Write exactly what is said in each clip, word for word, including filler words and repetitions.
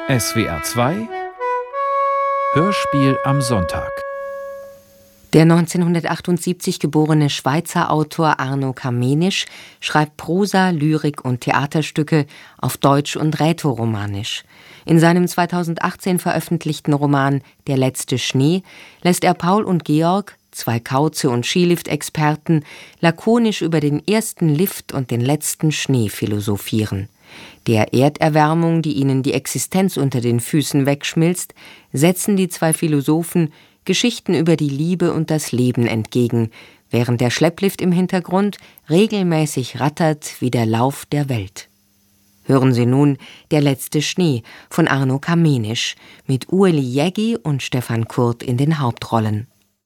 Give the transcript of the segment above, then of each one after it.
S W R zwei Hörspiel am Sonntag. Der neunzehnhundertachtundsiebzig geborene Schweizer Autor Arno Kamenisch schreibt Prosa, Lyrik und Theaterstücke auf Deutsch und Rätoromanisch. In seinem zweitausendachtzehn veröffentlichten Roman Der letzte Schnee lässt er Paul und Georg, zwei Kauze- und Skilift-Experten, lakonisch über den ersten Lift und den letzten Schnee philosophieren. Der Erderwärmung, die ihnen die Existenz unter den Füßen wegschmilzt, setzen die zwei Philosophen Geschichten über die Liebe und das Leben entgegen, während der Schlepplift im Hintergrund regelmäßig rattert wie der Lauf der Welt. Hören Sie nun Der letzte Schnee von Arno Kamenisch mit Ueli Jägi und Stefan Kurt in den Hauptrollen.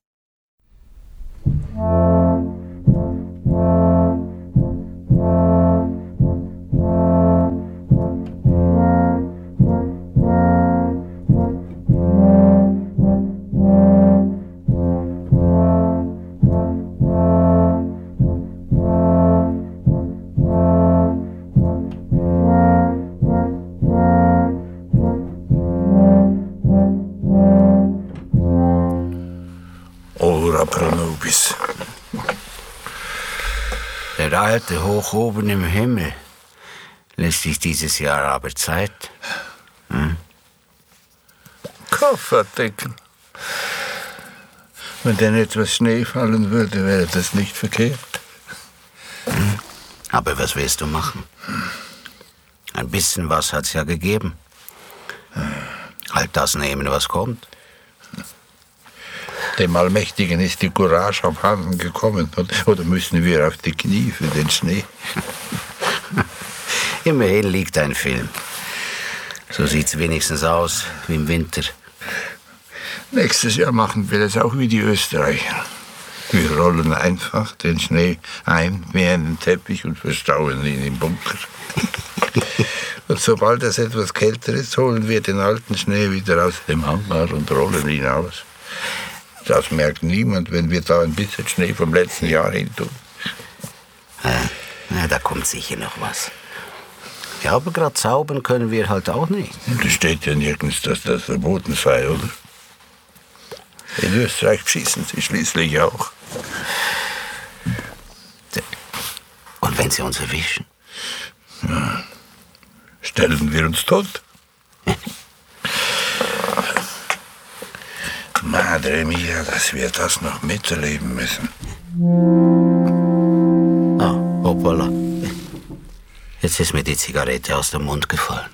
Der Alte hoch oben im Himmel lässt sich dieses Jahr aber Zeit. Hm? Kofferdecken. Wenn denn etwas Schnee fallen würde, wäre das nicht verkehrt. Hm? Aber was willst du machen? Ein bisschen was hat's ja gegeben. Halt das nehmen, was kommt. Dem Allmächtigen ist die Courage abhanden gekommen. Oder müssen wir auf die Knie für den Schnee? Immerhin liegt ein Film. So sieht's wenigstens aus wie im Winter. Nächstes Jahr machen wir es auch wie die Österreicher. Wir rollen einfach den Schnee ein wie einen Teppich und verstauen ihn im Bunker. Und sobald es etwas kälter ist, holen wir den alten Schnee wieder aus dem Hangar und rollen ihn aus. Das merkt niemand, wenn wir da ein bisschen Schnee vom letzten Jahr hin tun. Ja, ja, da kommt sicher noch was. Ja, aber gerade zaubern können wir halt auch nicht. Da steht ja nirgends, dass das verboten sei, oder? In Österreich schießen sie schließlich auch. Und wenn sie uns erwischen? Ja, stellen wir uns tot. Madre mia, dass wir das noch miterleben müssen. Ah, hoppala. Jetzt ist mir die Zigarette aus dem Mund gefallen.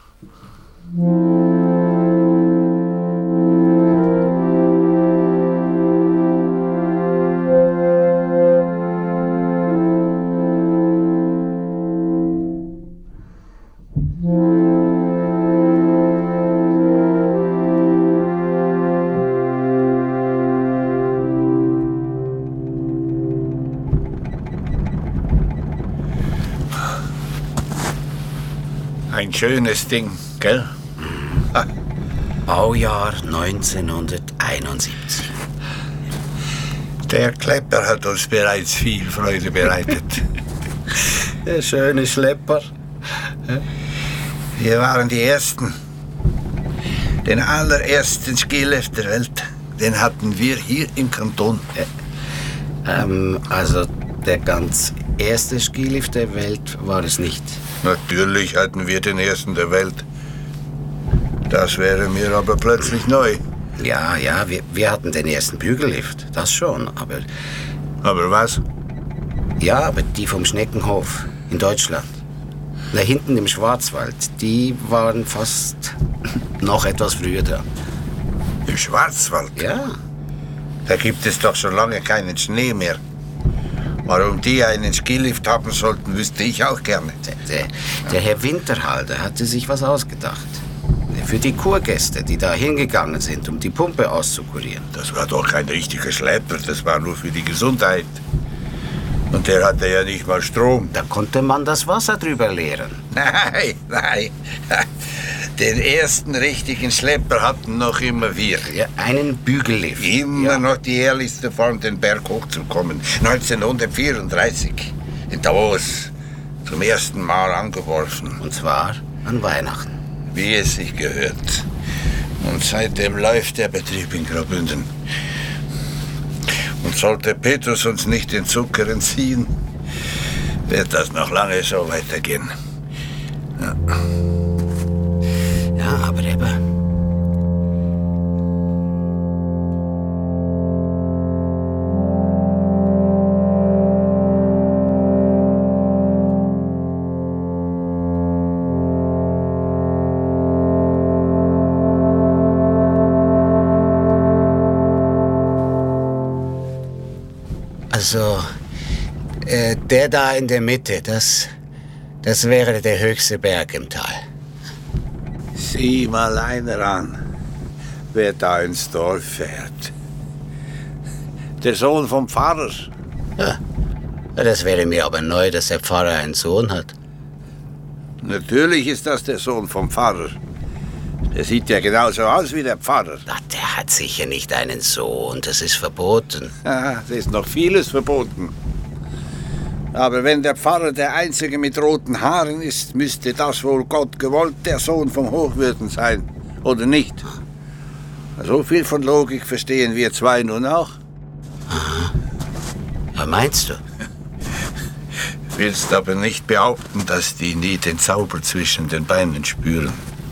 Ein schönes Ding, gell? Ah. Baujahr neunzehnhunderteinundsiebzig. Der Klepper hat uns bereits viel Freude bereitet. Der schöne Schlepper. Wir waren die Ersten. Den allerersten Skilift der Welt, den hatten wir hier im Kanton. Ähm, also der ganz erste Skilift der Welt war es nicht. Natürlich hatten wir den ersten der Welt. Das wäre mir aber plötzlich neu. Ja, ja, wir, wir hatten den ersten Bügellift, das schon, aber... Aber was? Ja, aber die vom Schneckenhof in Deutschland. Da hinten im Schwarzwald, die waren fast noch etwas früher da. Im Schwarzwald? Ja. Da gibt es doch schon lange keinen Schnee mehr. Warum die einen Skilift haben sollten, wüsste ich auch gerne. Der, der, der Herr Winterhalter hatte sich was ausgedacht. Für die Kurgäste, die da hingegangen sind, um die Pumpe auszukurieren. Das war doch kein richtiger Schlepper, das war nur für die Gesundheit. Und der hatte ja nicht mal Strom. Da konnte man das Wasser drüber leeren. Nein, nein. Den ersten richtigen Schlepper hatten noch immer wir. Ja, einen Bügellift. Immer ja. noch die ehrlichste Form, den Berg hochzukommen. neunzehnhundertvierunddreißig in Davos zum ersten Mal angeworfen. Und zwar an Weihnachten. wie es sich gehört. Und seitdem läuft der Betrieb in Graubünden. Und sollte Petrus uns nicht den Zucker entziehen, wird das noch lange so weitergehen. Ja, Ja, aber eben. Also, äh, der da in der Mitte, das, das wäre der höchste Berg im Tal. Sieh mal einer an, wer da ins Dorf fährt. Der Sohn vom Pfarrer. Ja, das wäre mir aber neu, dass der Pfarrer einen Sohn hat. Natürlich ist das der Sohn vom Pfarrer. Der sieht ja genauso aus wie der Pfarrer. Ach, der hat sicher nicht einen Sohn, das ist verboten. Ja, es ist noch vieles verboten. Aber wenn der Pfarrer der Einzige mit roten Haaren ist, müsste das wohl Gott gewollt der Sohn vom Hochwürden sein, oder nicht? So viel von Logik verstehen wir zwei nun auch. Aha. Was meinst du? Willst aber nicht behaupten, dass die nie den Zauber zwischen den Beinen spüren.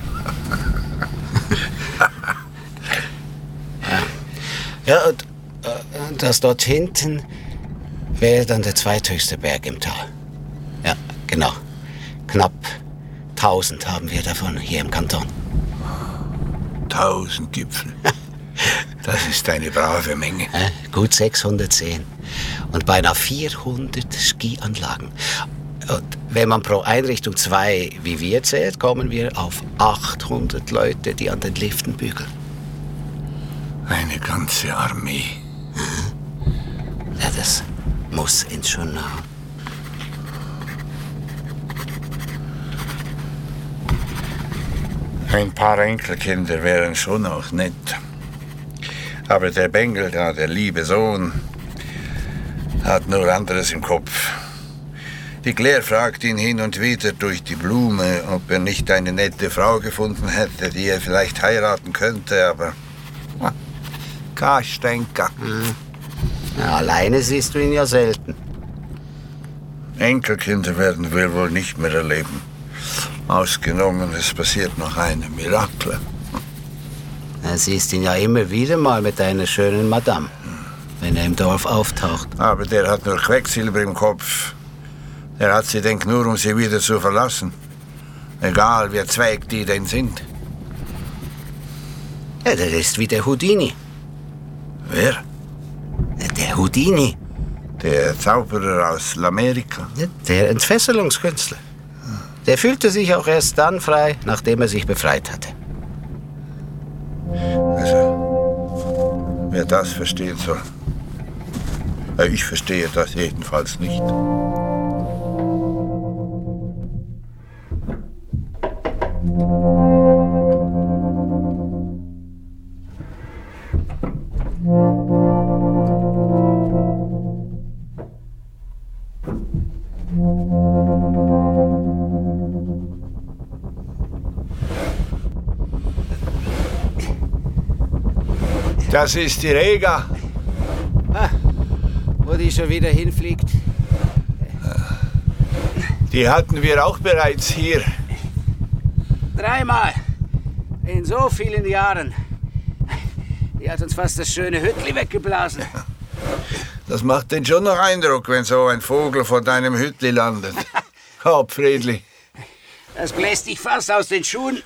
Ja, und äh, das dort hinten wäre dann der zweithöchste Berg im Tal. Ja, genau. Knapp tausend haben wir davon hier im Kanton. Tausend Gipfel. Das ist eine brave Menge. Ja, gut sechshundertzehn. Und beinahe vierhundert Skianlagen. Und wenn man pro Einrichtung zwei wie wir zählt, kommen wir auf achthundert Leute, die an den Liften bügeln. Eine ganze Armee. Ja, das muss ins Journal. Ein paar Enkelkinder wären schon auch nett. Aber der Bengel da, der liebe Sohn, hat nur anderes im Kopf. Die Claire fragt ihn hin und wieder durch die Blume, ob er nicht eine nette Frau gefunden hätte, die er vielleicht heiraten könnte, aber... Kastenka. Hm. Ja, alleine siehst du ihn ja selten. Enkelkinder werden wir wohl nicht mehr erleben. Ausgenommen, es passiert noch ein Mirakel. Du siehst ihn ja immer wieder mal mit einer schönen Madame, wenn er im Dorf auftaucht. Aber der hat nur Quecksilber im Kopf. Der hat sie, denk nur, um sie wieder zu verlassen. Egal, wie zweig die denn sind. Ja, der ist wie der Houdini. Wer? Der Houdini. Der Zauberer aus Amerika. Ja, der Entfesselungskünstler. Der fühlte sich auch erst dann frei, nachdem er sich befreit hatte. Also, wer das verstehen soll. Ich verstehe das jedenfalls nicht. Das ist die Rega. Ah, wo die schon wieder hinfliegt. Die hatten wir auch bereits hier. Dreimal. In so vielen Jahren. Die hat uns fast das schöne Hüttli weggeblasen. Das macht denn schon noch Eindruck, wenn so ein Vogel vor deinem Hüttli landet. Hab, Friedli. Das bläst dich fast aus den Schuhen.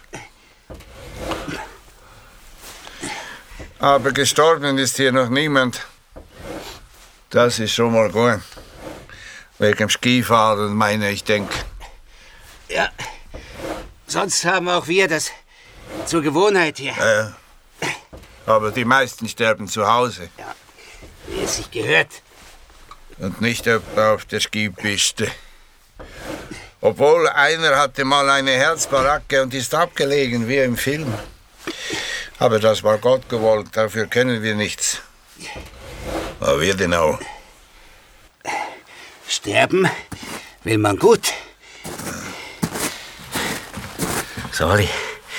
Aber gestorben ist hier noch niemand. Das ist schon mal gut. Wegen dem Skifahren, meine ich, denk. Ja, sonst haben auch wir das zur Gewohnheit hier. Ja, aber die meisten sterben zu Hause. Ja, wie es sich gehört. Und nicht etwa auf der Skipiste. Obwohl, einer hatte mal eine Herzbaracke und ist abgelegen, wie im Film. Aber das war Gott gewollt, dafür können wir nichts. Aber wir denn auch? Sterben will man gut. Sorry,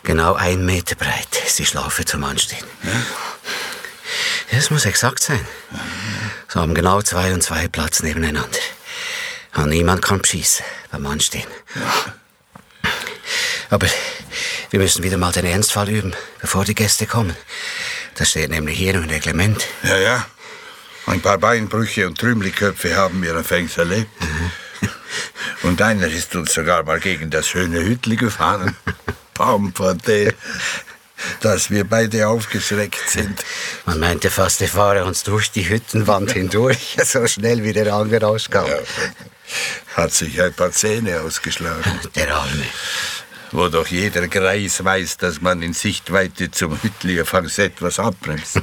Genau ein Meter breit ist die Schlaufe zum Anstehen. Ja? Das muss exakt sein. So haben genau zwei und zwei Platz nebeneinander. Und niemand kann schießen beim Anstehen. Ja. Aber wir müssen wieder mal den Ernstfall üben, bevor die Gäste kommen. Das steht nämlich hier im Reglement. Ja, ja. Ein paar Beinbrüche und Trümmelköpfe haben wir anfangs erlebt. Mhm. Und einer ist uns sogar mal gegen das schöne Hütli gefahren. Pampate, dass wir beide aufgeschreckt sind. Man meinte fast, er fahre uns durch die Hüttenwand hindurch, so schnell wie der Anger rauskam. Ja, hat sich ein paar Zähne ausgeschlagen. Der Arme. Wo doch jeder Greis weiß, dass man in Sichtweite zum Hütli anfangs etwas abbremst.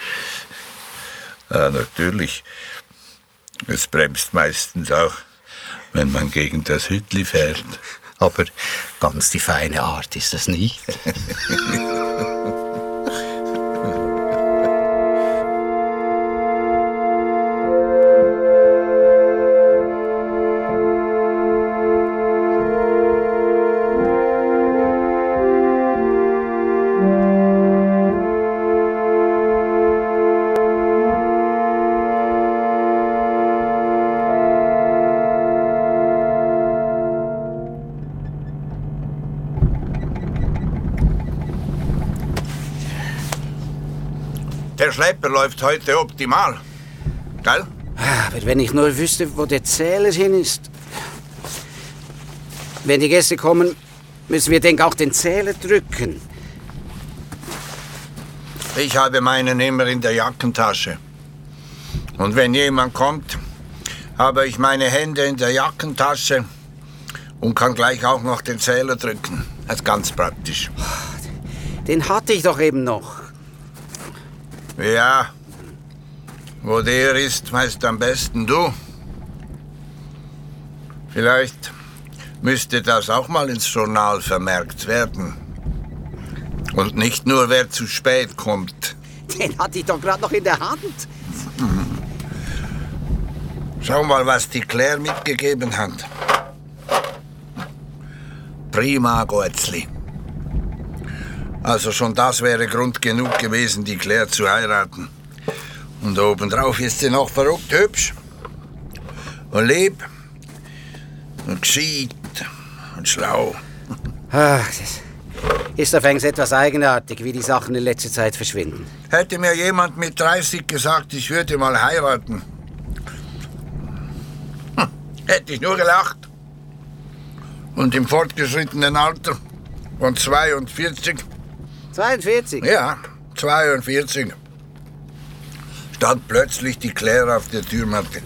Ja, natürlich. Es bremst meistens auch, wenn man gegen das Hütli fährt. Aber ganz die feine Art ist das nicht. Der Schlepper läuft heute optimal. Gell? Aber wenn ich nur wüsste, wo der Zähler hin ist. Wenn die Gäste kommen, müssen wir, denk auch den Zähler drücken. Ich habe meinen immer in der Jackentasche. Und wenn jemand kommt, habe ich meine Hände in der Jackentasche und kann gleich auch noch den Zähler drücken. Das ist ganz praktisch. Den hatte ich doch eben noch. Ja, wo der ist, weißt am besten du. Vielleicht müsste das auch mal ins Journal vermerkt werden. Und nicht nur, wer zu spät kommt. Den hatte ich doch gerade noch in der Hand. Mhm. Schau mal, was die Claire mitgegeben hat. Prima Goetzli. Also schon das wäre Grund genug gewesen, die Claire zu heiraten. Und obendrauf ist sie noch verrückt hübsch und lieb und gescheit und schlau. Ach, das ist allerdings etwas eigenartig, wie die Sachen in letzter Zeit verschwinden. Hätte mir jemand mit dreißig gesagt, ich würde mal heiraten, hm, hätte ich nur gelacht. Und im fortgeschrittenen Alter von zweiundvierzig... zweiundvierzig? Ja, zweiundvierzig. Stand plötzlich die Claire auf der Türmatte.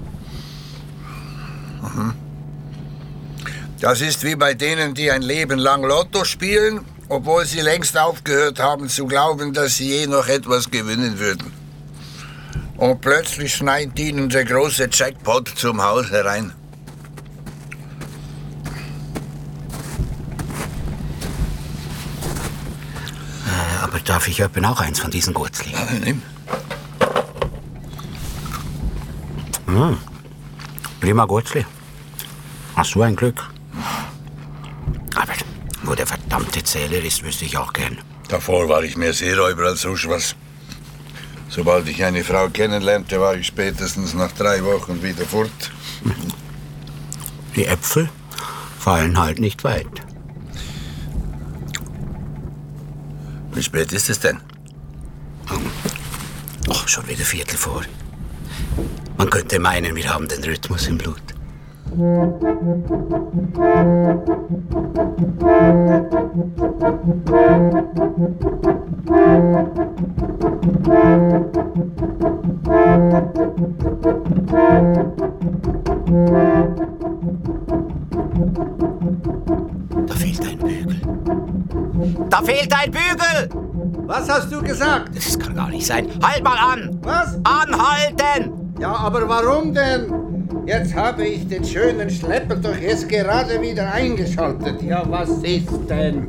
Mhm. Das ist wie bei denen, die ein Leben lang Lotto spielen, obwohl sie längst aufgehört haben zu glauben, dass sie je noch etwas gewinnen würden. Und plötzlich schneit ihnen der große Jackpot zum Haus herein. Äh, aber darf ich öppen auch eins von diesen Gurzli? Ja, nimm. Mmh. Prima Gurzli. Hast du ein Glück? Aber wo der verdammte Zähler ist, wüsste ich auch gern. Davor war ich mehr Seeräuber als sonst was. Sobald ich eine Frau kennenlernte, war ich spätestens nach drei Wochen wieder fort. Die Äpfel fallen halt nicht weit. Wie spät ist es denn? Ach, schon wieder Viertel vor. Man könnte meinen, wir haben den Rhythmus im Blut. Da fehlt ein Bügel. Da fehlt ein Bügel! Was hast du gesagt? Das kann gar nicht sein. Halt mal an! Was? Anhalten! Ja, aber warum denn? Jetzt habe ich den schönen Schlepper doch erst gerade wieder eingeschaltet. Ja, was ist denn?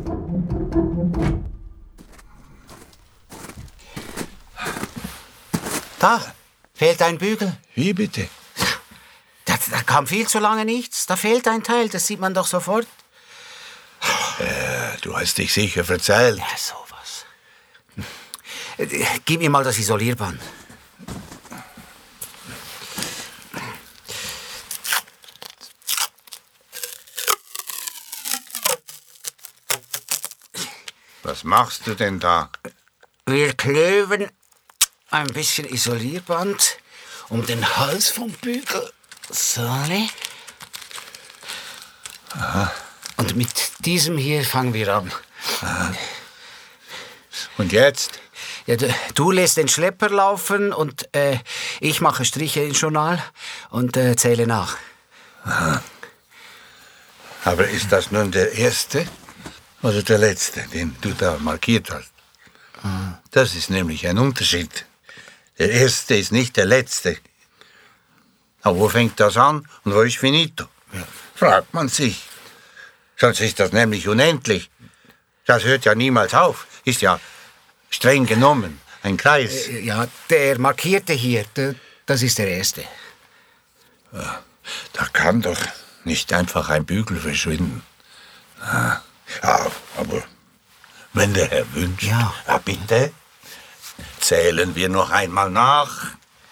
Da fehlt ein Bügel. Wie bitte? Da, da kam viel zu lange nichts. Da fehlt ein Teil, das sieht man doch sofort. Äh, du hast dich sicher verzählt. Ja, sowas. Äh, Gib mir mal das Isolierband. Was machst du denn da? Wir kleben ein bisschen Isolierband um den Hals vom Bügel. So. Aha. Und mit diesem hier fangen wir an. Aha. Und jetzt? Ja, du, du lässt den Schlepper laufen und äh, ich mache Striche ins Journal und äh, zähle nach. Aha. Aber ist das nun der erste oder der letzte, den du da markiert hast? Mhm. Das ist nämlich ein Unterschied. Der erste ist nicht der letzte. Aber wo fängt das an und wo ist finito? Ja. Fragt man sich. Sonst ist das nämlich unendlich. Das hört ja niemals auf. Ist ja streng genommen ein Kreis. Ja, der markierte hier, der, das ist der erste. Ja, da kann doch nicht einfach ein Bügel verschwinden. Ja, aber wenn der Herr wünscht, ja. Ja, bitte, zählen wir noch einmal nach.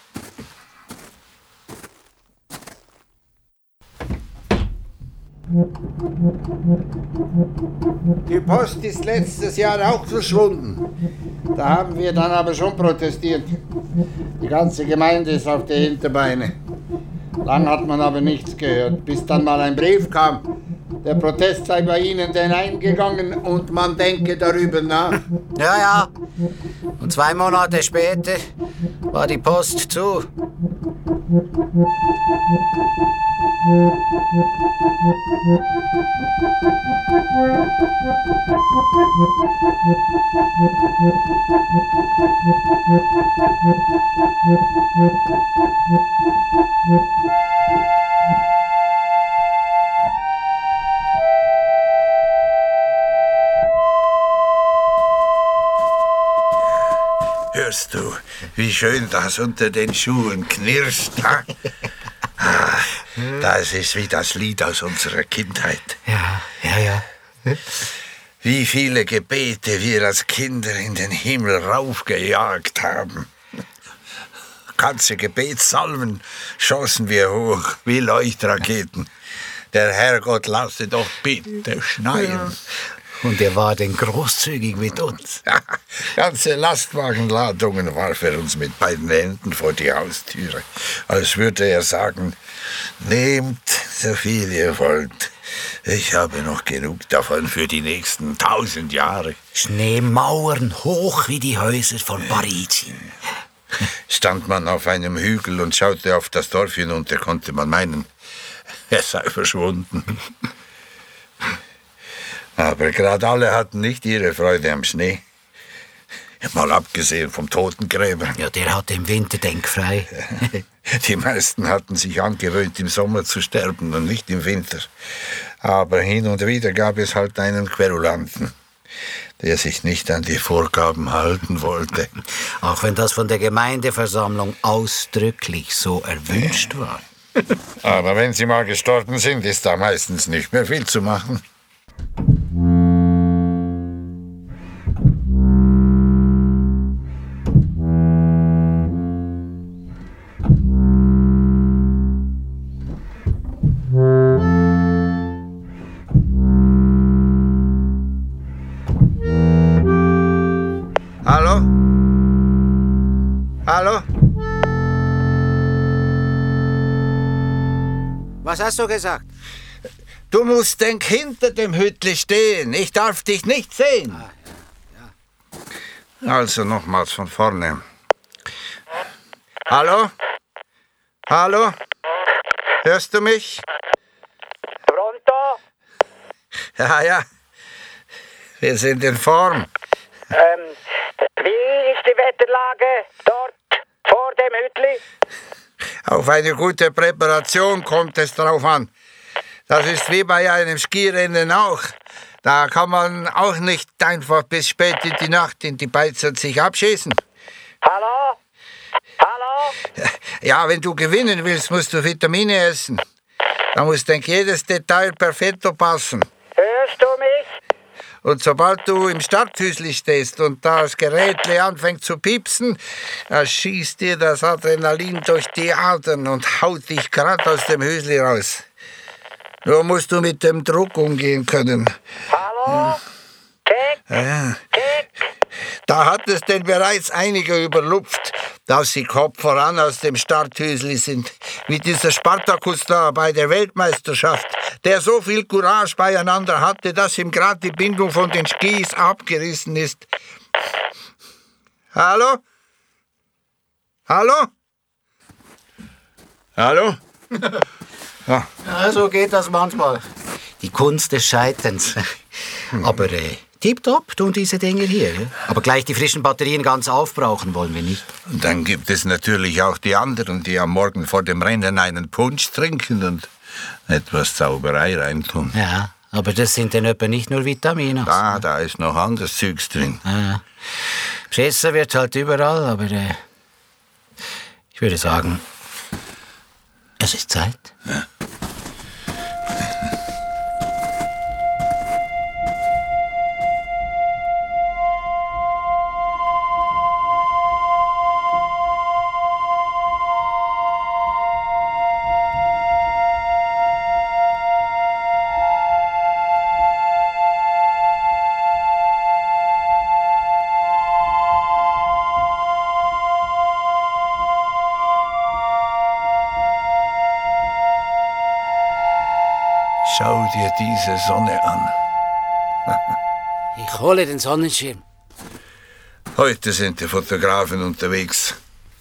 Die Post ist letztes Jahr auch verschwunden. Da haben wir dann aber schon protestiert. Die ganze Gemeinde ist auf die Hinterbeine. Lang hat man aber nichts gehört, bis dann mal ein Brief kam. Der Protest sei bei Ihnen denn eingegangen und man denke darüber nach. Ja, ja. Und zwei Monate später war die Post zu. Hörst du, wie schön das unter den Schuhen knirscht? Ha? Ah, das ist wie das Lied aus unserer Kindheit. Ja, ja, ja. Wie viele Gebete wir als Kinder in den Himmel raufgejagt haben. Ganze Gebetssalmen schossen wir hoch wie Leuchtraketen. Der Herrgott lasse doch bitte schneien. Ja. Und er war denn großzügig mit uns. Ja, ganze Lastwagenladungen warf er uns mit beiden Händen vor die Haustüre, als würde er sagen, nehmt so viel ihr wollt. Ich habe noch genug davon für die nächsten tausend Jahre. Schneemauern hoch wie die Häuser von Parigi. Stand man auf einem Hügel und schaute auf das Dorf hinunter, konnte man meinen, er sei verschwunden. Aber gerade alle hatten nicht ihre Freude am Schnee. Mal abgesehen vom Totengräber. Ja, der hatte im Winter denkfrei. Die meisten hatten sich angewöhnt, im Sommer zu sterben und nicht im Winter. Aber hin und wieder gab es halt einen Querulanten, der sich nicht an die Vorgaben halten wollte. Auch wenn das von der Gemeindeversammlung ausdrücklich so erwünscht war. Aber wenn sie mal gestorben sind, ist da meistens nicht mehr viel zu machen. Hallo? Hallo? Was hast du gesagt? Du musst denk hinter dem Hütli stehen. Ich darf dich nicht sehen. Ah, ja, ja. Also nochmals von vorne. Hallo? Hallo? Hörst du mich? Pronto? Ja, ja. Wir sind in Form. Ähm, wie ist die Wetterlage dort vor dem Hütli? Auf eine gute Präparation kommt es drauf an. Das ist wie bei einem Skirennen auch. Da kann man auch nicht einfach bis spät in die Nacht in die Beiz und sich abschießen. Hallo? Hallo? Ja, wenn du gewinnen willst, musst du Vitamine essen. Da muss denk jedes Detail perfetto passen. Hörst du mich? Und sobald du im Starthüsli stehst und das Gerätli anfängt zu piepsen, dann schießt dir das Adrenalin durch die Adern und haut dich grad aus dem Hüsli raus. Nur musst du mit dem Druck umgehen können. Hallo? Kick? Ja. Kick? Da hat es denn bereits einige überlupft, dass sie Kopf voran aus dem Starthüsli sind. Wie dieser Spartakus da bei der Weltmeisterschaft, der so viel Courage beieinander hatte, dass ihm gerade die Bindung von den Skis abgerissen ist. Hallo? Hallo? Hallo? Ja, so geht das manchmal. Die Kunst des Scheiterns. Aber äh, tipptopp tun diese Dinger hier. Ja? Aber gleich die frischen Batterien ganz aufbrauchen wollen wir nicht. Und dann gibt es natürlich auch die anderen, die am Morgen vor dem Rennen einen Punsch trinken und etwas Zauberei reintun. Ja, aber das sind dann etwa nicht nur Vitamine. Da, da ist noch anderes Zeugs drin. Ja. Besser wird halt überall, aber äh, ich würde sagen, es ist Zeit. Ja. Schau dir diese Sonne an. Ich hole den Sonnenschirm. Heute sind die Fotografen unterwegs.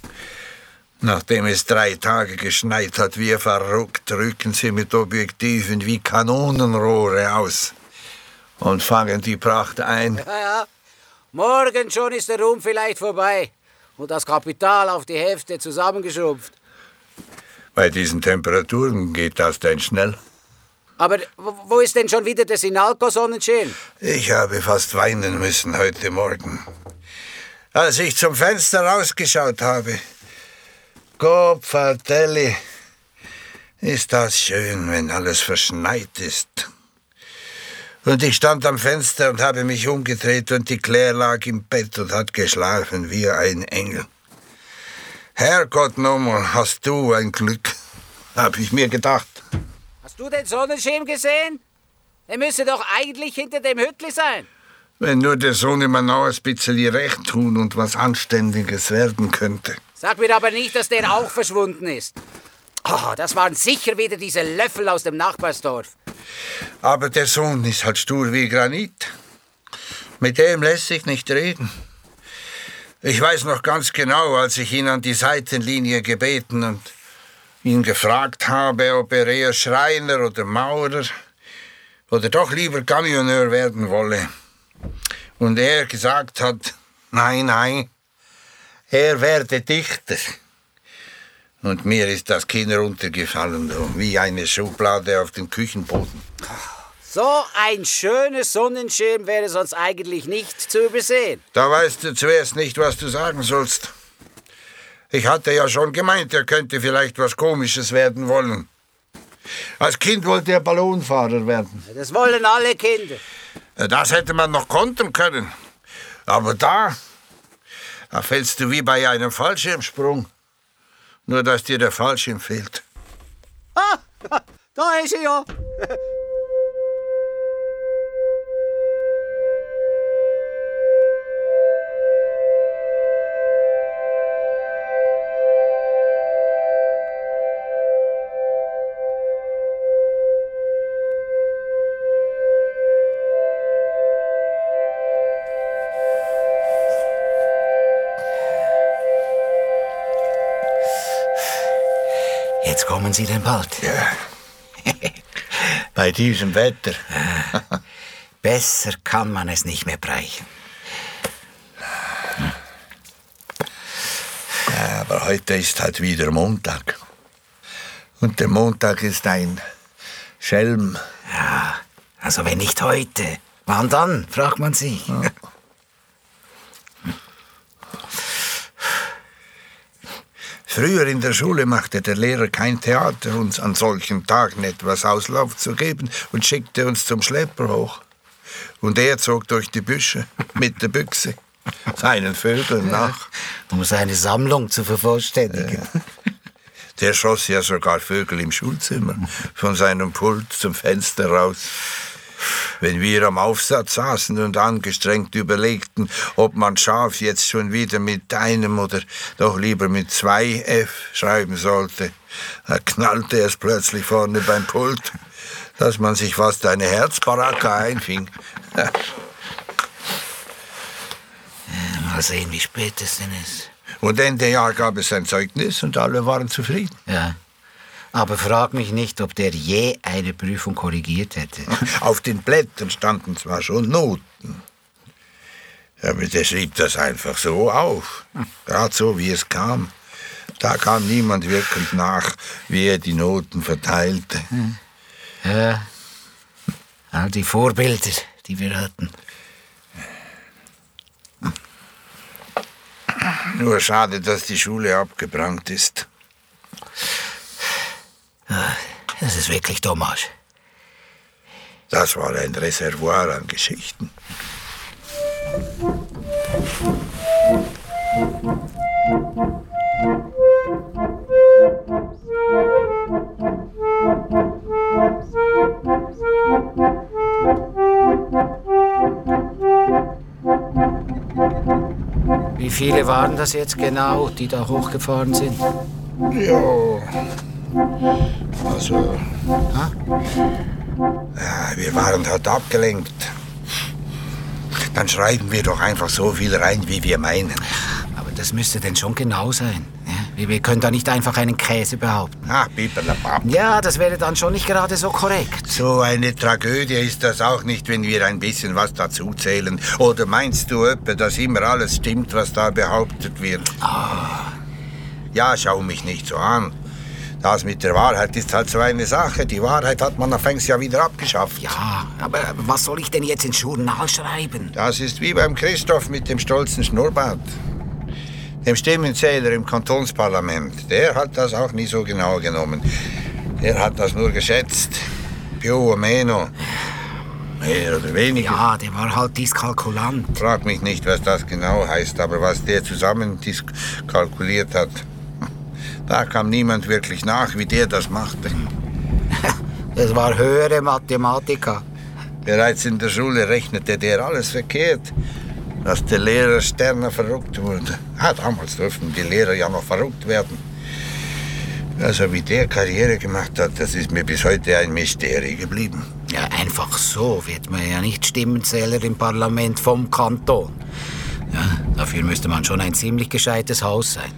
Nachdem es drei Tage geschneit hat, wie verrückt, rücken sie mit Objektiven wie Kanonenrohre aus und fangen die Pracht ein. Ja, ja. Morgen schon ist der Ruhm vielleicht vorbei und das Kapital auf die Hälfte zusammengeschrumpft. Bei diesen Temperaturen geht das denn schnell. Aber wo ist denn schon wieder der Sinalco-Sonnenschirm? Ich habe fast weinen müssen heute Morgen, als ich zum Fenster rausgeschaut habe. Gott Fratelli, ist das schön, wenn alles verschneit ist. Und ich stand am Fenster und habe mich umgedreht und die Claire lag im Bett und hat geschlafen wie ein Engel. Herrgott nochmal, hast du ein Glück, habe ich mir gedacht. Hast du den Sonnenschirm gesehen? Er müsste doch eigentlich hinter dem Hüttli sein. Wenn nur der Sohnemann noch ein bisschen recht tun und was Anständiges werden könnte. Sag mir aber nicht, dass der auch verschwunden ist. Oh, das waren sicher wieder diese Löffel aus dem Nachbarsdorf. Aber der Sohn ist halt stur wie Granit. Mit dem lässt sich nicht reden. Ich weiß noch ganz genau, als ich ihn an die Seitenlinie gebeten und ihn gefragt habe, ob er eher Schreiner oder Maurer oder doch lieber Kamioneur werden wolle. Und er gesagt hat, nein, nein, er werde Dichter. Und mir ist das Kinn runtergefallen, wie eine Schublade auf den Küchenboden. So ein schöner Sonnenschirm wäre sonst eigentlich nicht zu übersehen. Da weißt du zuerst nicht, was du sagen sollst. Ich hatte ja schon gemeint, er könnte vielleicht was Komisches werden wollen. Als Kind wollte er Ballonfahrer werden. Das wollen alle Kinder. Das hätte man noch kontern können. Aber da, da fällst du wie bei einem Fallschirmsprung. Nur, dass dir der Fallschirm fehlt. Ah, da ist er ja. Jetzt kommen Sie denn bald. Ja. Bei diesem Wetter. Besser kann man es nicht mehr brechen. Ja, aber heute ist halt wieder Montag. Und der Montag ist ein Schelm. Ja, also wenn nicht heute, wann dann, fragt man sich. Ja. Früher in der Schule machte der Lehrer kein Theater, uns an solchen Tagen etwas Auslauf zu geben und schickte uns zum Schlepper hoch. Und er zog durch die Büsche mit der Büchse seinen Vögeln nach. Um seine Sammlung zu vervollständigen. Ja. Der schoss ja sogar Vögel im Schulzimmer, von seinem Pult zum Fenster raus. Wenn wir am Aufsatz saßen und angestrengt überlegten, ob man scharf jetzt schon wieder mit einem oder doch lieber mit zwei F schreiben sollte, da knallte es plötzlich vorne beim Pult, dass man sich fast eine Herzbaracke einfing. Mal sehen, wie spät es denn ist. Und Ende Jahr gab es ein Zeugnis und alle waren zufrieden. Ja. Aber frag mich nicht, ob der je eine Prüfung korrigiert hätte. Auf den Blättern standen zwar schon Noten, aber der schrieb das einfach so auf. Gerade so, wie es kam. Da kam niemand wirklich nach, wie er die Noten verteilte. Ja, all die Vorbilder, die wir hatten. Nur schade, dass die Schule abgebrannt ist. Das ist wirklich Dommage. Das war ein Reservoir an Geschichten. Wie viele waren das jetzt genau, die da hochgefahren sind? Ja, also... Ja, wir waren halt abgelenkt. Dann schreiben wir doch einfach so viel rein, wie wir meinen. Aber das müsste denn schon genau sein. Ja? Wir können da nicht einfach einen Käse behaupten. Ah, biberlabab. Ja, das wäre dann schon nicht gerade so korrekt. So eine Tragödie ist das auch nicht, wenn wir ein bisschen was dazuzählen. Oder meinst du etwa, dass immer alles stimmt, was da behauptet wird? Ah. Ja, schau mich nicht so an. Das mit der Wahrheit ist halt so eine Sache. Die Wahrheit hat man anfangs ja wieder abgeschafft. Ja, aber was soll ich denn jetzt ins Journal schreiben? Das ist wie beim Christoph mit dem stolzen Schnurrbart. Dem Stimmenzähler im Kantonsparlament. Der hat das auch nie so genau genommen. Der hat das nur geschätzt. Più o meno. Mehr oder weniger. Ja, der war halt Diskalkulant. Frag mich nicht, was das genau heißt, aber was der zusammen diskalkuliert hat, da kam niemand wirklich nach, wie der das machte. Das war höhere Mathematiker. Bereits in der Schule rechnete der alles verkehrt, dass der Lehrer Sterner verrückt wurde. Ah, damals durften die Lehrer ja noch verrückt werden. Also wie der Karriere gemacht hat, das ist mir bis heute ein Mysterium geblieben. Ja, einfach so wird man ja nicht Stimmenzähler im Parlament vom Kanton. Ja, dafür müsste man schon ein ziemlich gescheites Haus sein.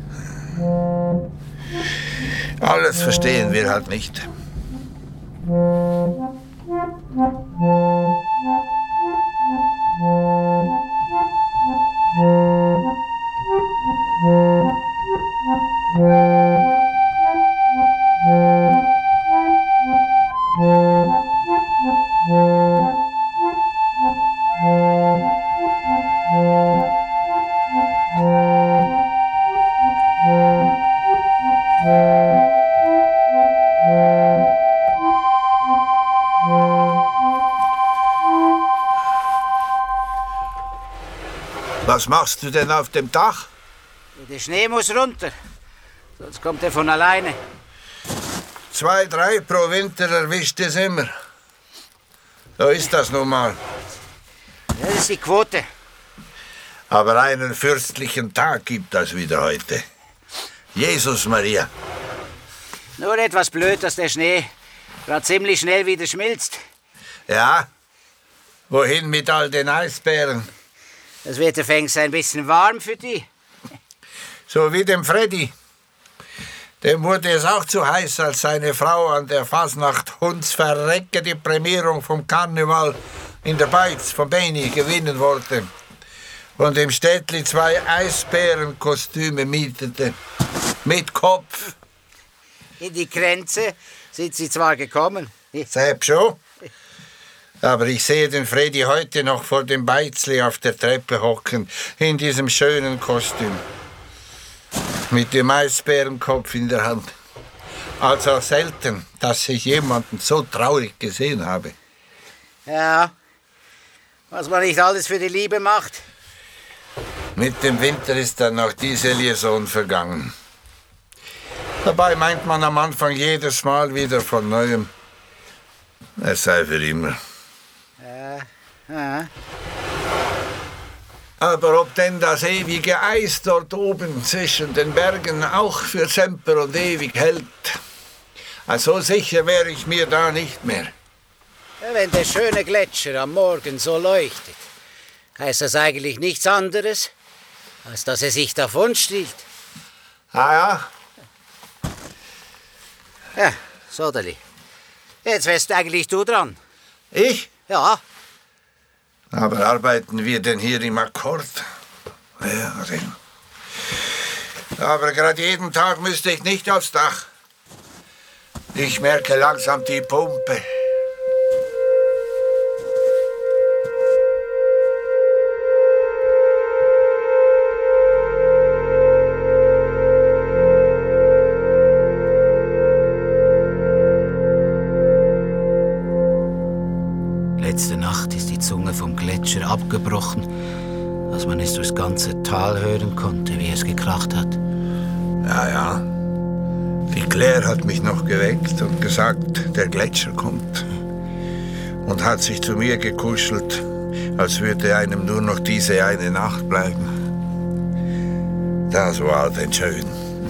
Alles verstehen wir halt nicht. Was machst du denn auf dem Dach? Der Schnee muss runter, sonst kommt er von alleine. Zwei, drei pro Winter erwischt es immer. So ist das nun mal. Ja, das ist die Quote. Aber einen fürstlichen Tag gibt das wieder heute. Jesus Maria. Nur etwas blöd, dass der Schnee gerade ziemlich schnell wieder schmilzt. Ja? Wohin mit all den Eisbären? Das Wetter fängt ein bisschen warm für die. So wie dem Freddy. Dem wurde es auch zu heiß, als seine Frau an der Fasnacht Hundsverrecke die Prämierung vom Karneval in der Beiz von Beni gewinnen wollte. Und im Städtli zwei Eisbärenkostüme mietete. Mit Kopf. In die Grenze sind sie zwar gekommen. Selbst schon. Aber ich sehe den Freddy heute noch vor dem Beizli auf der Treppe hocken, in diesem schönen Kostüm. Mit dem Eisbärenkopf in der Hand. Also selten, dass ich jemanden so traurig gesehen habe. Ja, Was man nicht alles für die Liebe macht. Mit dem Winter ist dann auch diese Liaison vergangen. Dabei meint man am Anfang jedes Mal wieder von Neuem, es sei für immer. Ja, ja. Aber ob denn das ewige Eis dort oben zwischen den Bergen auch für semper und ewig hält, so sicher wäre ich mir da nicht mehr. Ja, wenn der schöne Gletscher am Morgen so leuchtet, heißt das eigentlich nichts anderes, als dass er sich davonstiehlt. Ah ja? Ja, Soderli. Jetzt wärst eigentlich du dran. Ich? Ja. Aber arbeiten wir denn hier im Akkord? Ja, aber gerade jeden Tag müsste ich nicht aufs Dach. Ich merke langsam die Pumpe. Letzte Nacht ist die Zunge vom Gletscher abgebrochen, dass man es durchs ganze Tal hören konnte, wie es gekracht hat. Ja, ja. Die Claire hat mich noch geweckt und gesagt, der Gletscher kommt. Und hat sich zu mir gekuschelt, als würde einem nur noch diese eine Nacht bleiben. Das war denn schön.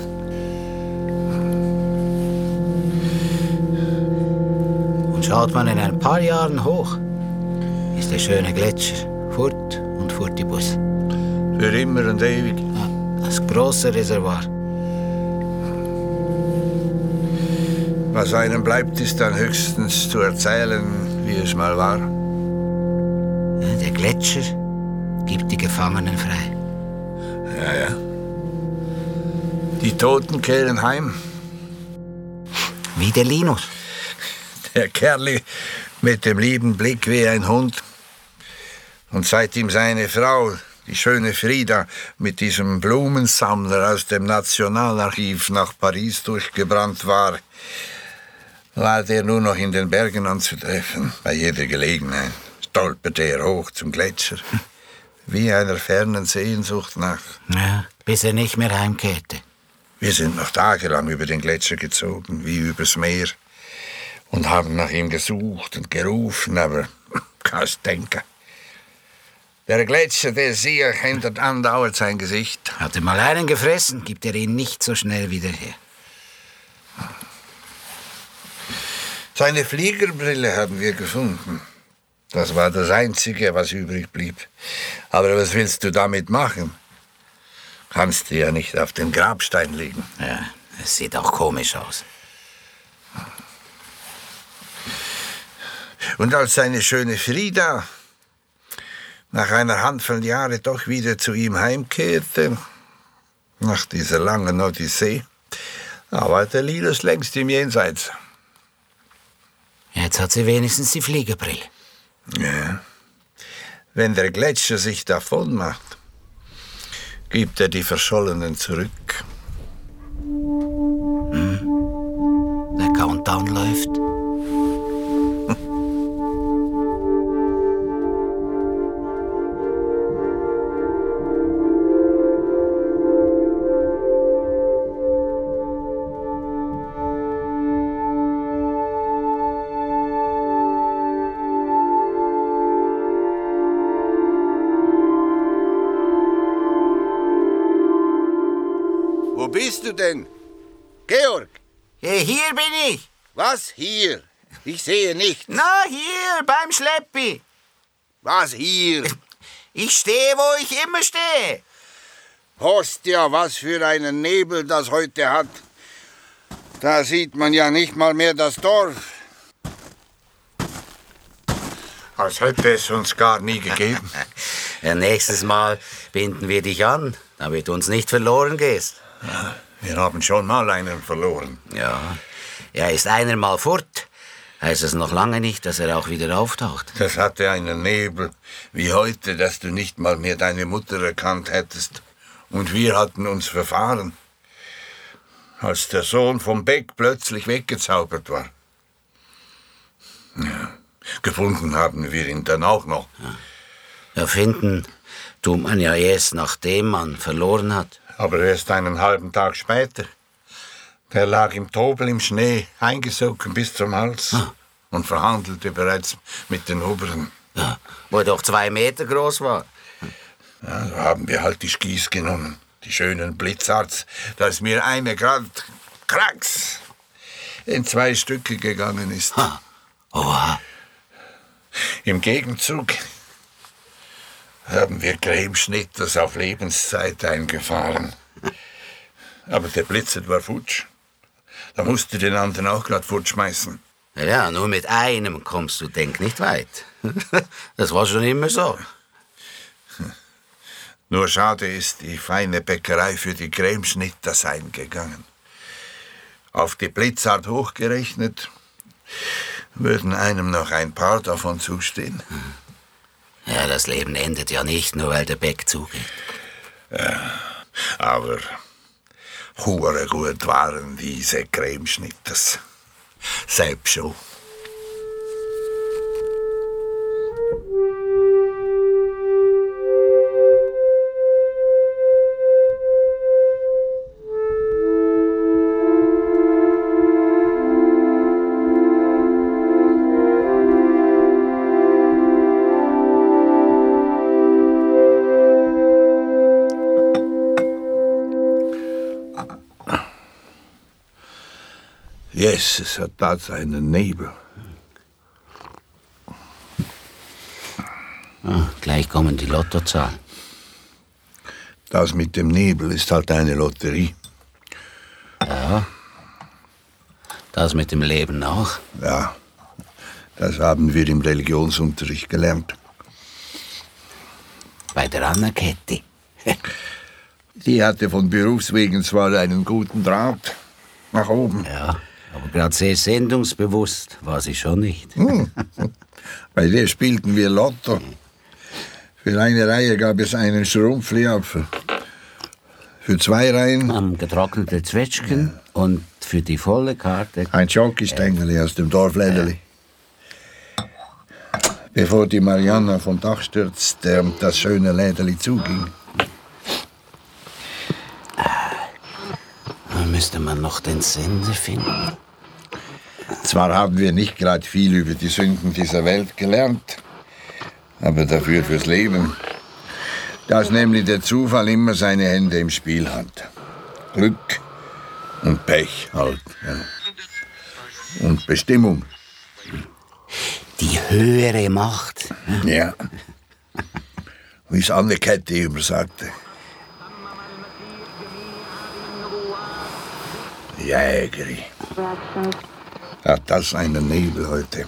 Und schaut man in ein paar Jahren hoch, ist der schöne Gletscher fort und furtibus. Für immer und ewig. Das große Reservoir. Was einem bleibt, ist dann höchstens zu erzählen, wie es mal war. Der Gletscher gibt die Gefangenen frei. Ja, ja. Die Toten kehren heim. Wie der Linus. Der Kerl mit dem lieben Blick wie ein Hund. Und seit ihm seine Frau, die schöne Frieda, mit diesem Blumensammler aus dem Nationalarchiv nach Paris durchgebrannt war, war der nur noch in den Bergen anzutreffen, bei jeder Gelegenheit. Stolperte er hoch zum Gletscher, wie einer fernen Sehnsucht nach. Ja, bis er nicht mehr heimkehrte. Wir sind noch tagelang über den Gletscher gezogen, wie übers Meer, und haben nach ihm gesucht und gerufen, aber kannst denken. Der Gletscher, der Sieger, ändert andauernd sein Gesicht. Hat er mal einen gefressen, gibt er ihn nicht so schnell wieder her. Seine Fliegerbrille haben wir gefunden. Das war das Einzige, was übrig blieb. Aber was willst du damit machen? Kannst du ja nicht auf den Grabstein legen. Ja, es sieht auch komisch aus. Und als seine schöne Frieda nach einer Handvoll Jahre doch wieder zu ihm heimkehrte, nach dieser langen Odyssee, da war der Linus längst im Jenseits. Jetzt hat sie wenigstens die Fliegerbrille. Ja. Wenn der Gletscher sich davon macht, gibt er die Verschollenen zurück. Hm. Der Countdown läuft. Wo bist du denn? Georg? Hey, hier bin ich. Was hier? Ich sehe nichts. Na, hier, beim Schleppi. Was hier? Ich stehe, wo ich immer stehe. Hostia, was für einen Nebel das heute hat. Da sieht man ja nicht mal mehr das Dorf. Als hätte es uns gar nie gegeben. Ja, nächstes Mal binden wir dich an, damit du uns nicht verloren gehst. Ja, wir haben schon mal einen verloren. Ja, ja, ist einer mal fort, heißt es noch lange nicht, dass er auch wieder auftaucht. Das hatte einen Nebel, wie heute, dass du nicht mal mehr deine Mutter erkannt hättest. Und wir hatten uns verfahren, als der Sohn vom Beck plötzlich weggezaubert war. Ja, gefunden haben wir ihn dann auch noch. Ja. Ja, finden tut man ja erst, nachdem man verloren hat. Aber erst einen halben Tag später. Der lag im Tobel im Schnee, eingesogen bis zum Hals ah. und verhandelte bereits mit den Oberen. Ja, wo er doch zwei Meter groß war. Ja, so haben wir halt die Skis genommen, die schönen Blitzards, da ist mir eine grad kracks in zwei Stücke gegangen ist. Ah. Oha. Im Gegenzug haben wir Cremeschnitters auf Lebenszeit eingefahren. Aber der Blitzer war futsch. Da musste den anderen auch grad futschmeißen. Ja, nur mit einem kommst du, denk nicht weit. Das war schon immer so. Nur schade ist die feine Bäckerei für die Cremeschnitters eingegangen. Auf die Blitzart hochgerechnet würden einem noch ein paar davon zustehen. Ja, das Leben endet ja nicht, nur weil der Bäck zugeht. Ja, aber hure gut waren diese Cremeschnitters. Selbst schon. Yes, es hat da seinen Nebel. Ah, gleich kommen die Lottozahlen. Das mit dem Nebel ist halt eine Lotterie. Ja. Das mit dem Leben auch. Ja, das haben wir im Religionsunterricht gelernt. Bei der Anna-Kette. Die hatte von Berufswegen zwar einen guten Draht nach oben. Ja. Aber gerade sehr sendungsbewusst war sie schon nicht. Hm. Bei der spielten wir Lotto. Für eine Reihe gab es einen Schrumpfliapfel. Für zwei Reihen am getrocknete Zwetschgen ja. Und für die volle Karte ein Schokistängeli äh. aus dem Dorflädeli. Äh. Bevor die Marianna vom Dach stürzte und das schöne Lädeli zuging. Da müsste man noch den Sinn finden. Zwar haben wir nicht gerade viel über die Sünden dieser Welt gelernt, aber dafür fürs Leben. Dass nämlich der Zufall immer seine Hände im Spiel hat. Glück und Pech halt. Ja. Und Bestimmung. Die höhere Macht. Ja. Wie es Anne-Kette immer sagte. Jägeri. Hat das einen Nebel heute?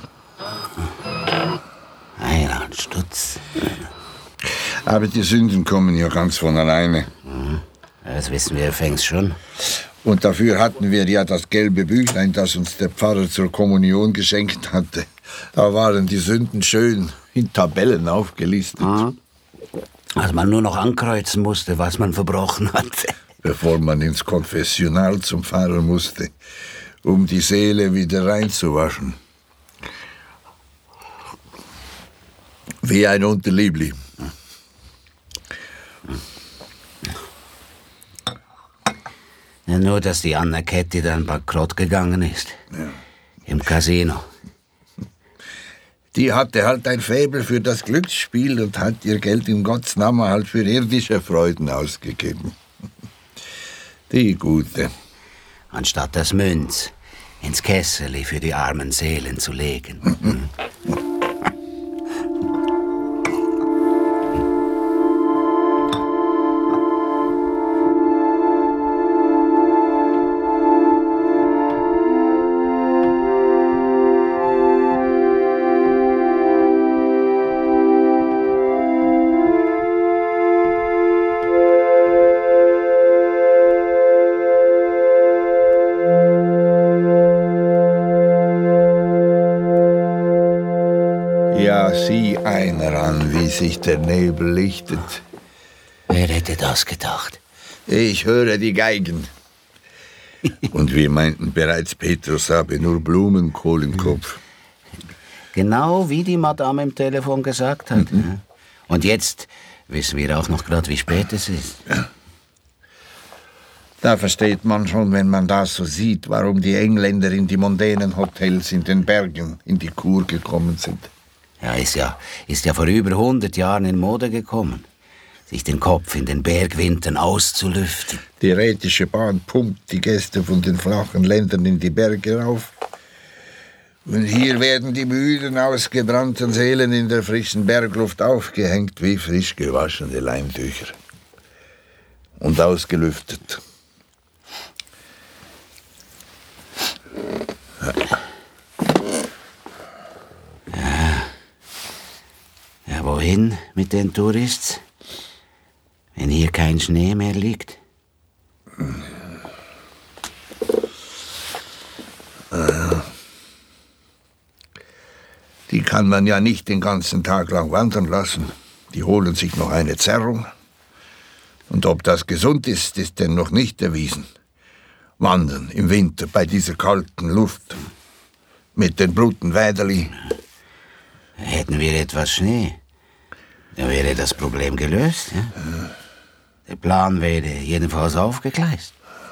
Heilandstutz. Aber die Sünden kommen ja ganz von alleine. Das wissen wir fängst schon. Und dafür hatten wir ja das gelbe Büchlein, das uns der Pfarrer zur Kommunion geschenkt hatte. Da waren die Sünden schön in Tabellen aufgelistet. Mhm. Als man nur noch ankreuzen musste, was man verbrochen hatte. Bevor man ins Konfessional zum Pfarrer musste, um die Seele wieder reinzuwaschen. Wie ein Unterliebli. Ja, nur, dass die Anna-Kette dann bankrott gegangen ist. Ja. Im Casino. Die hatte halt ein Faible für das Glücksspiel und hat ihr Geld in Gottes Namen halt für irdische Freuden ausgegeben. Die Gute. Anstatt das Münz ins Kesseli für die armen Seelen zu legen. Sieh einer an, wie sich der Nebel lichtet. Wer hätte das gedacht? Ich höre die Geigen. Und wir meinten bereits, Petrus habe nur Blumenkohl im Kopf. Genau wie die Madame im Telefon gesagt hat. Mhm. Und jetzt wissen wir auch noch gerade, wie spät es ist. Ja. Da versteht man schon, wenn man das so sieht, warum die Engländer in die mondänen Hotels in den Bergen in die Kur gekommen sind. Ja, ist ja, ist ja vor über hundert Jahren in Mode gekommen, sich den Kopf in den Bergwintern auszulüften. Die Rätische Bahn pumpt die Gäste von den flachen Ländern in die Berge rauf. Und hier werden die müden, ausgebrannten Seelen in der frischen Bergluft aufgehängt wie frisch gewaschene Leimtücher. Und ausgelüftet. Ja. Ja, wohin mit den Tourists, wenn hier kein Schnee mehr liegt? Die kann man ja nicht den ganzen Tag lang wandern lassen. Die holen sich noch eine Zerrung. Und ob das gesund ist, ist denn noch nicht erwiesen. Wandern im Winter bei dieser kalten Luft. Mit den bluten Wäderli. Hätten wir etwas Schnee, dann wäre das Problem gelöst. Ja? Ja. Der Plan wäre jedenfalls aufgegleist.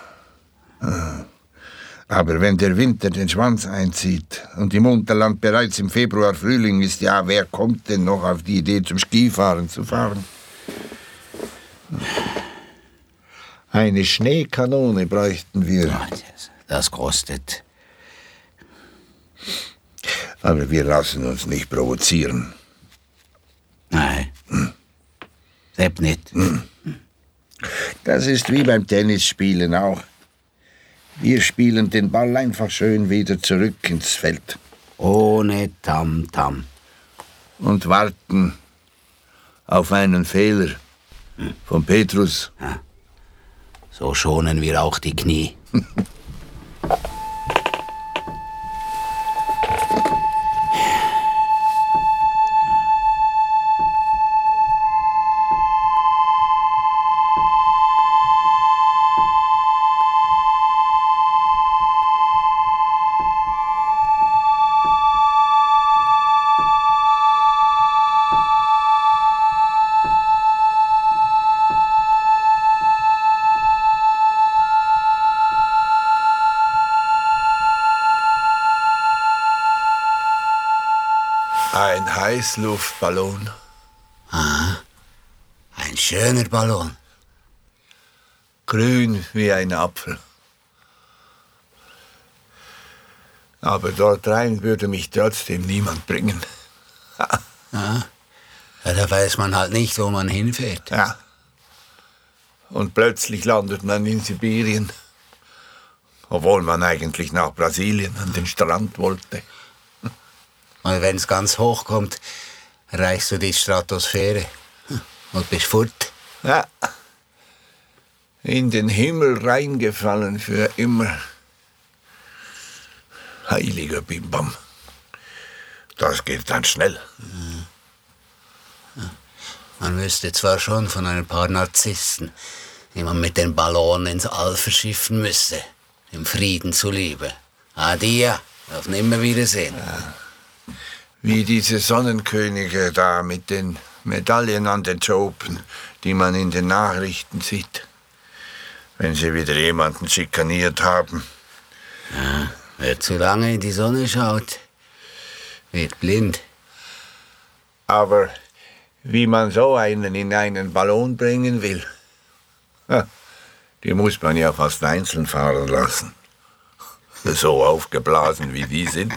Aber wenn der Winter den Schwanz einzieht und im Unterland bereits im Februar Frühling ist, ja, wer kommt denn noch auf die Idee, zum Skifahren zu fahren? Eine Schneekanone bräuchten wir. Ach, das kostet. Aber wir lassen uns nicht provozieren. Nein. Hm. Selbst nicht. Hm. Das ist wie beim Tennisspielen auch. Wir spielen den Ball einfach schön wieder zurück ins Feld. Ohne Tamtam. Und warten auf einen Fehler hm. von Petrus. Ja. So schonen wir auch die Knie. Ein Heißluftballon. Ah, ein schöner Ballon. Grün wie ein Apfel. Aber dort rein würde mich trotzdem niemand bringen. Ah, ja, da weiß man halt nicht, wo man hinfährt. Ja. Und plötzlich landet man in Sibirien. Obwohl man eigentlich nach Brasilien an den Strand wollte. Und wenn es ganz hoch kommt, erreichst du die Stratosphäre und bist fort. Ja. In den Himmel reingefallen für immer. Heiliger Bimbam. Das geht dann schnell. Man wüsste zwar schon von ein paar Narzissten, die man mit den Ballonen ins All verschiffen müsste. Im Frieden zuliebe. Adia, auf Nimmerwiedersehen. Ja. Wie diese Sonnenkönige da mit den Medaillen an den Jopen, die man in den Nachrichten sieht. Wenn sie wieder jemanden schikaniert haben. Ja, wer zu lange in die Sonne schaut, wird blind. Aber wie man so einen in einen Ballon bringen will, die muss man ja fast einzeln fahren lassen. So aufgeblasen wie die sind.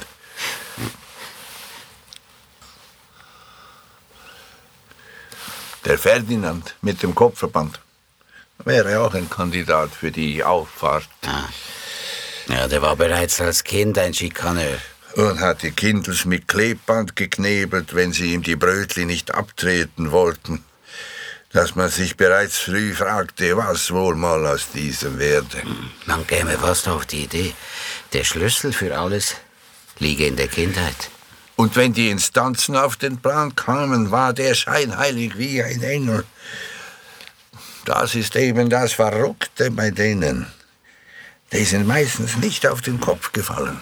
Der Ferdinand mit dem Kopfverband wäre auch ein Kandidat für die Auffahrt. Ah. Ja, der war bereits als Kind ein Schikaneur. Und hat die Kindels mit Klebband geknebelt, wenn sie ihm die Brötli nicht abtreten wollten. Dass man sich bereits früh fragte, was wohl mal aus diesem werde. Man käme fast auf die Idee, der Schlüssel für alles liege in der Kindheit. Und wenn die Instanzen auf den Plan kamen, war der scheinheilig wie ein Engel. Das ist eben das Verrückte bei denen. Die sind meistens nicht auf den Kopf gefallen.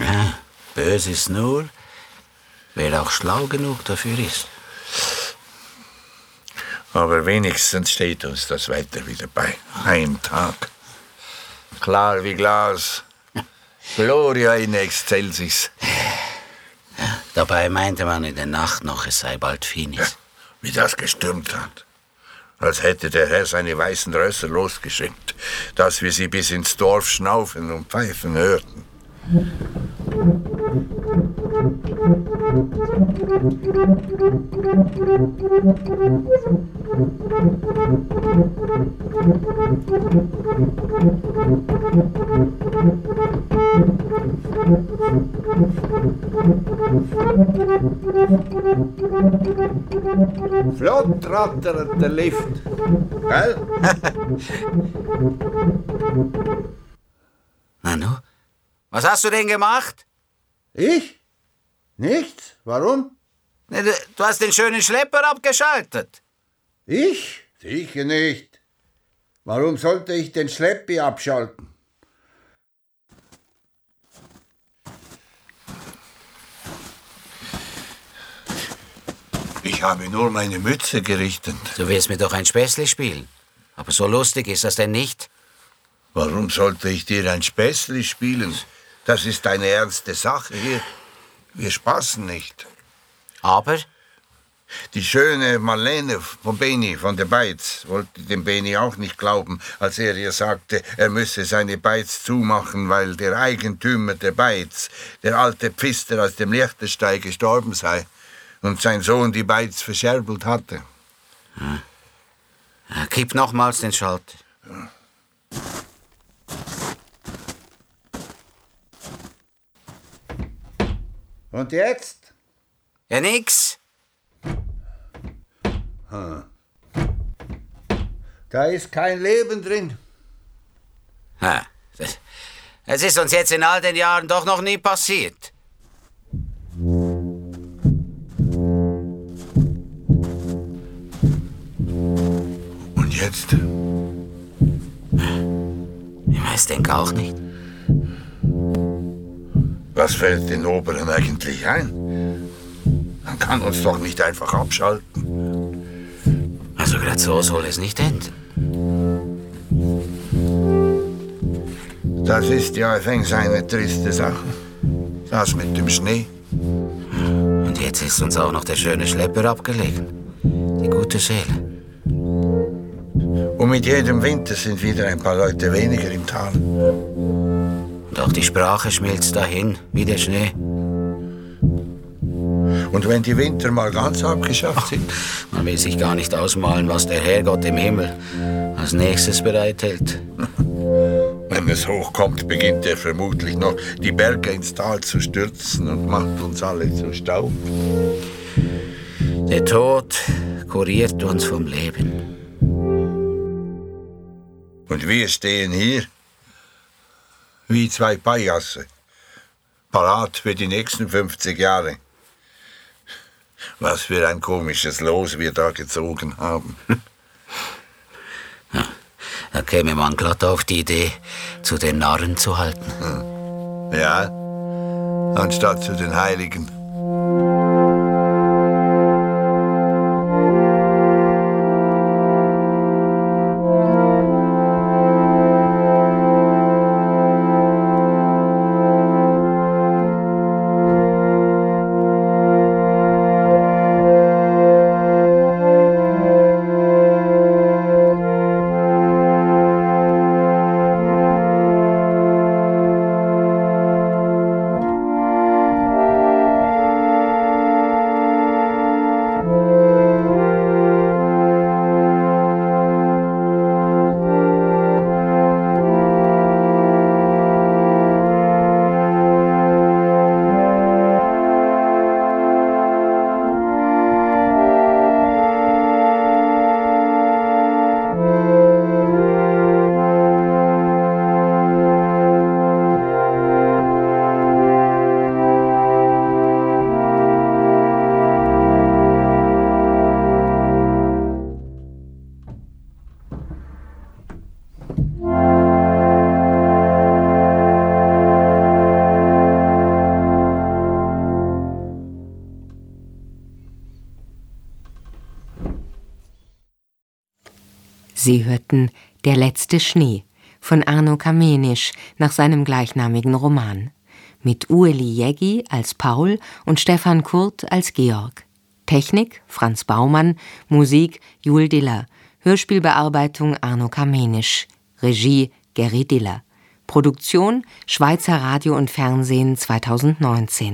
Ja, böse ist nur, wer auch schlau genug dafür ist. Aber wenigstens steht uns das Wetter wieder bei. Ein Tag. Klar wie Glas. Gloria in excelsis. Ja, dabei meinte man in der Nacht noch, es sei bald finis. Ja, wie das gestürmt hat. Als hätte der Herr seine weißen Rösser losgeschickt, dass wir sie bis ins Dorf schnaufen und pfeifen hörten. Flott rattert der Lift. Gell? Nanu, was hast du denn gemacht? Ich? Nichts? Warum? Ne, Du, du hast den schönen Schlepper abgeschaltet. Ich? Sicher nicht. Warum sollte ich den Schleppi abschalten? Ich habe nur meine Mütze gerichtet. Du willst mir doch ein Späßli spielen. Aber so lustig ist das denn nicht? Warum sollte ich dir ein Späßli spielen? Das ist eine ernste Sache hier. Wir spaßen nicht. Aber? Die schöne Marlene von Beni, von der Beiz, wollte dem Beni auch nicht glauben, als er ihr sagte, er müsse seine Beiz zumachen, weil der Eigentümer der Beiz, der alte Pfister aus dem Liechtenstein, gestorben sei und sein Sohn die Beiz verscherbelt hatte. Hm. Ja, kipp nochmals den Schalter. Ja. Und jetzt? Ja, nix. Hm. Da ist kein Leben drin. Ha, das, das ist uns jetzt in all den Jahren doch noch nie passiert. Und jetzt? Ich weiß, denke auch nicht. Was fällt den Oberen eigentlich ein? Man kann uns doch nicht einfach abschalten. Also gerade so soll es nicht enden. Das ist ja eine triste Sache. Das mit dem Schnee. Und jetzt ist uns auch noch der schöne Schlepper abgelegen. Die gute Seele. Und mit jedem Winter sind wieder ein paar Leute weniger im Tal. Und auch die Sprache schmilzt dahin, wie der Schnee. Und wenn die Winter mal ganz abgeschafft sind? Man will sich gar nicht ausmalen, was der Herrgott im Himmel als nächstes bereithält. Wenn es hochkommt, beginnt er vermutlich noch, die Berge ins Tal zu stürzen und macht uns alle zu Staub. Der Tod kuriert uns vom Leben. Und wir stehen hier wie zwei Pajasse, parat für die nächsten fünfzig Jahre. Was für ein komisches Los wir da gezogen haben. Ja, da käme man glatt auf die Idee, zu den Narren zu halten. Ja, anstatt zu den Heiligen. Sie hörten Der letzte Schnee von Arno Kamenisch nach seinem gleichnamigen Roman. Mit Ueli Jägi als Paul und Stefan Kurt als Georg. Technik Franz Baumann, Musik Jul Diller, Hörspielbearbeitung Arno Kamenisch, Regie Geri Diller. Produktion Schweizer Radio und Fernsehen zweitausendneunzehn.